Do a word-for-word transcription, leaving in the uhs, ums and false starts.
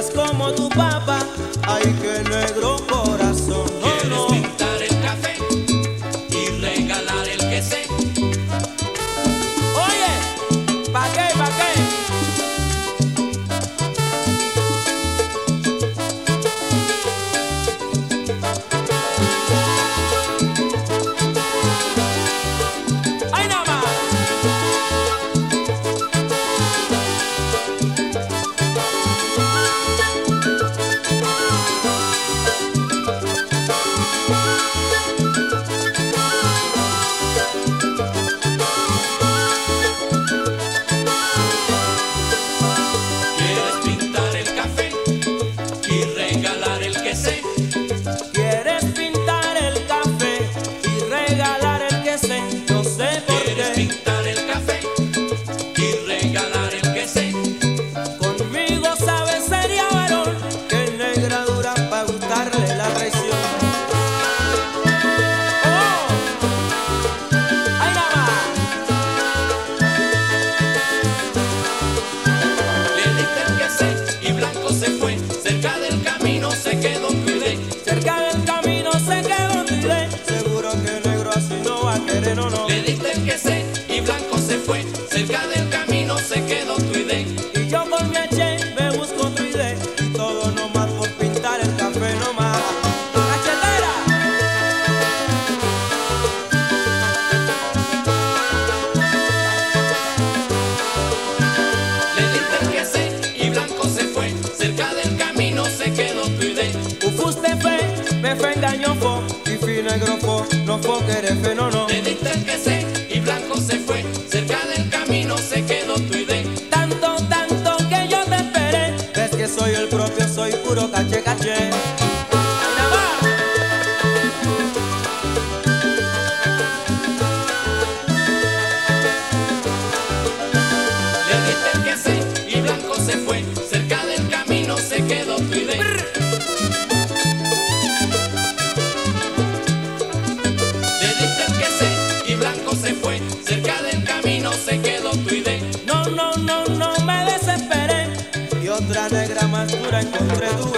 seas como tu papá. Ay, qué negro corazón. No, ¿Quieres no. pintar el café y regalar el que sé? Oye, ¿pa' qué, pa' qué? ¡Ay, nada más! ¿Quieres pintar el café y regalar el que sé? ¿Quieres pintar el café y regalar el que sé? No sé por ¿Quieres qué. pintar el café y regalar el que sé? Conmigo sabes sería varón, que negra dura pa' gustarle la traición. ¡Oh! ¡Ay, nada más! Le diste el que sé y blanco se fue. Cerca del camino se quedó tu idea. Cerca del camino se quedó tu idea. Seguro que negro así no va a querer o no. Le diste el que sé y blanco se fue. Cerca del camino se quedó tu idea. Y yo por mi H me busco otro idea. Y todo nomás por pintar el café nomás. ¡Cachetera! Le diste el que sé y blanco se fue. Cerca del camino se quedó tu idea. Ufuste fe, me fe engañó fo. Y fi negro fo, no fo que eres fe, no, no. Le diste el que sé y blanco se fue. Cerca del camino se quedó tu idea. Tanto, tanto que yo te esperé. Ves que soy el propio, soy puro caché, caché. ¡Ay, nada más! Le diste el que sé y blanco se fue. Cerca del camino se quedó tu idea. Le diste el que sé y blanco se fue. Cerca del camino se quedó tu idea. No, no, no, no me desesperé. Y otra negra más dura encontré tú.